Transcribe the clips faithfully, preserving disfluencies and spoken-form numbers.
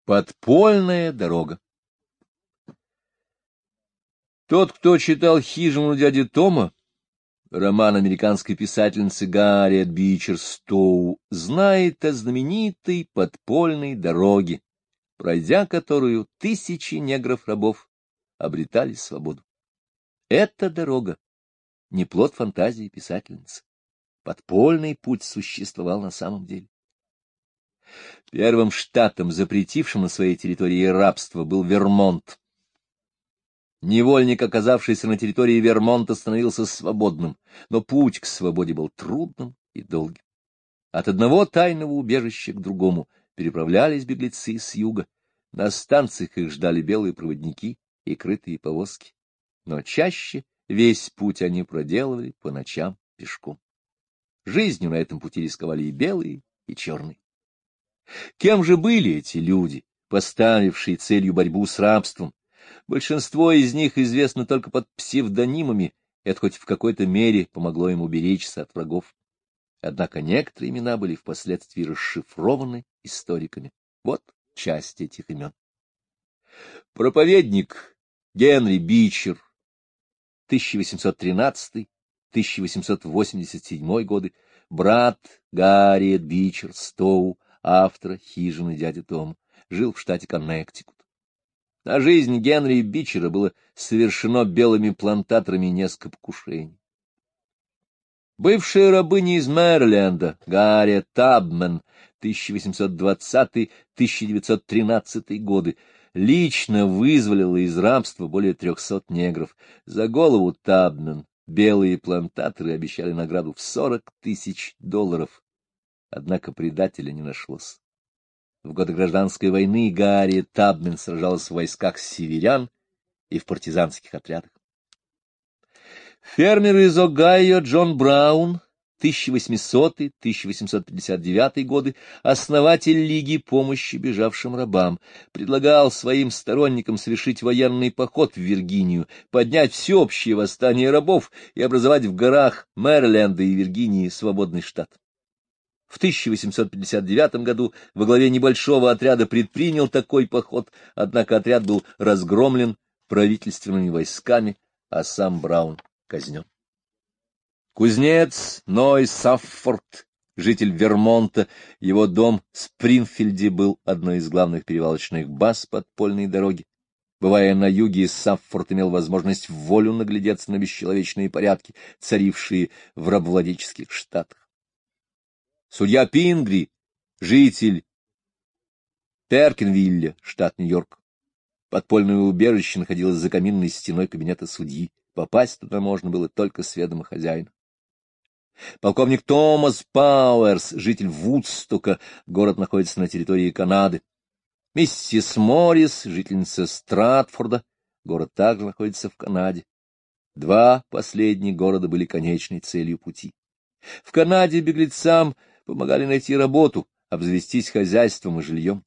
Подпольная дорога. Тот, кто читал «Хижину дяди Тома», роман американской писательницы Гарриет Бичер Стоу, знает о знаменитой подпольной дороге, пройдя которую тысячи негров-рабов обретали свободу. Эта дорога не плод фантазии писательницы. Подпольный путь существовал на самом деле. Первым штатом, запретившим на своей территории рабство, был Вермонт. Невольник, оказавшийся на территории Вермонта, становился свободным, но путь к свободе был трудным и долгим. От одного тайного убежища к другому переправлялись беглецы с юга. На станциях их ждали белые проводники и крытые повозки. Но чаще весь путь они проделывали по ночам пешком. Жизнью на этом пути рисковали и белые, и черные. Кем же были эти люди, поставившие целью борьбу с рабством? Большинство из них известно только под псевдонимами, это хоть в какой-то мере помогло им уберечься от врагов. Однако некоторые имена были впоследствии расшифрованы историками. Вот часть этих имен. Проповедник Генри Бичер, тысяча восемьсот тринадцатый — тысяча восемьсот восемьдесят седьмой годы, брат Гарриет Бичер Стоу, автора «Хижины дяди Тома», жил в штате Коннектикут. На жизнь Генри Бичера было совершено белыми плантаторами несколько покушений. Бывшая рабыня из Мэриленда Гарриет Табмен, тысяча восемьсот двадцатый — тысяча девятьсот тринадцатый годы, лично вызволила из рабства более трехсот негров. За голову Табмен белые плантаторы обещали награду в сорок тысяч долларов. Однако предателя не нашлось. В годы гражданской войны Гарриет Табмен сражалась в войсках северян и в партизанских отрядах. Фермер из Огайо Джон Браун, тысяча восьмисотый — тысяча восемьсот пятьдесят девятый годы, основатель Лиги помощи бежавшим рабам, предлагал своим сторонникам совершить военный поход в Виргинию, поднять всеобщее восстание рабов и образовать в горах Мэриленда и Виргинии свободный штат. В тысяча восемьсот пятьдесят девятом году во главе небольшого отряда предпринял такой поход, однако отряд был разгромлен правительственными войсками, а сам Браун казнен. Кузнец Ной Саффорд, житель Вермонта, его дом в Спрингфилде был одной из главных перевалочных баз подпольной дороги. Бывая на юге, Саффорд имел возможность вволю наглядеться на бесчеловечные порядки, царившие в рабовладельческих штатах. Судья Пингри, житель Перкинвилля, штат Нью-Йорк. Подпольное убежище находилось за каминной стеной кабинета судьи. Попасть туда можно было только с ведома хозяина. Полковник Томас Пауэрс, житель Вудстока, город находится на территории Канады. Миссис Моррис, жительница Стратфорда, город также находится в Канаде. Два последних города были конечной целью пути. В Канаде беглецам помогали найти работу, обзавестись хозяйством и жильем.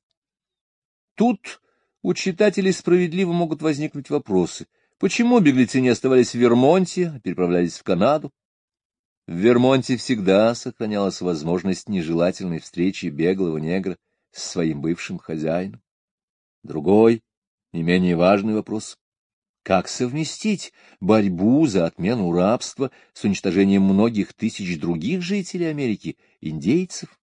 Тут у читателей справедливо могут возникнуть вопросы. Почему беглецы не оставались в Вермонте, а переправлялись в Канаду? В Вермонте всегда сохранялась возможность нежелательной встречи беглого негра с своим бывшим хозяином. Другой, не менее важный вопрос. Как совместить борьбу за отмену рабства с уничтожением многих тысяч других жителей Америки, индейцев?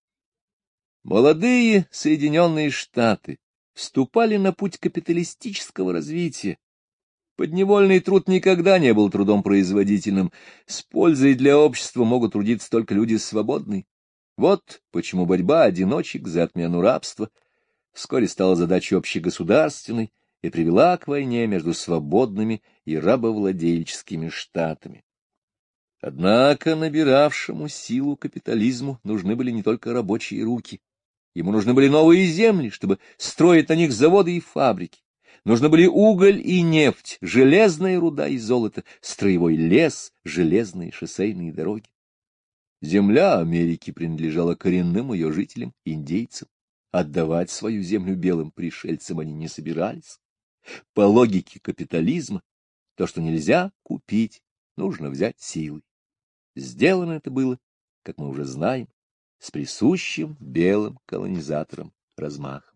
Молодые Соединенные Штаты вступали на путь капиталистического развития. Подневольный труд никогда не был трудом производительным. С пользой для общества могут трудиться только люди свободные. Вот почему борьба одиночек за отмену рабства вскоре стала задачей общегосударственной и привела к войне между свободными и рабовладельческими штатами. Однако набиравшему силу капитализму нужны были не только рабочие руки. Ему нужны были новые земли, чтобы строить на них заводы и фабрики. Нужны были уголь и нефть, железная руда и золото, строевой лес, железные шоссейные дороги. Земля Америки принадлежала коренным ее жителям, индейцам. Отдавать свою землю белым пришельцам они не собирались. По логике капитализма, то, что нельзя купить, нужно взять силой. Сделано это было, как мы уже знаем, с присущим белым колонизаторам размахом.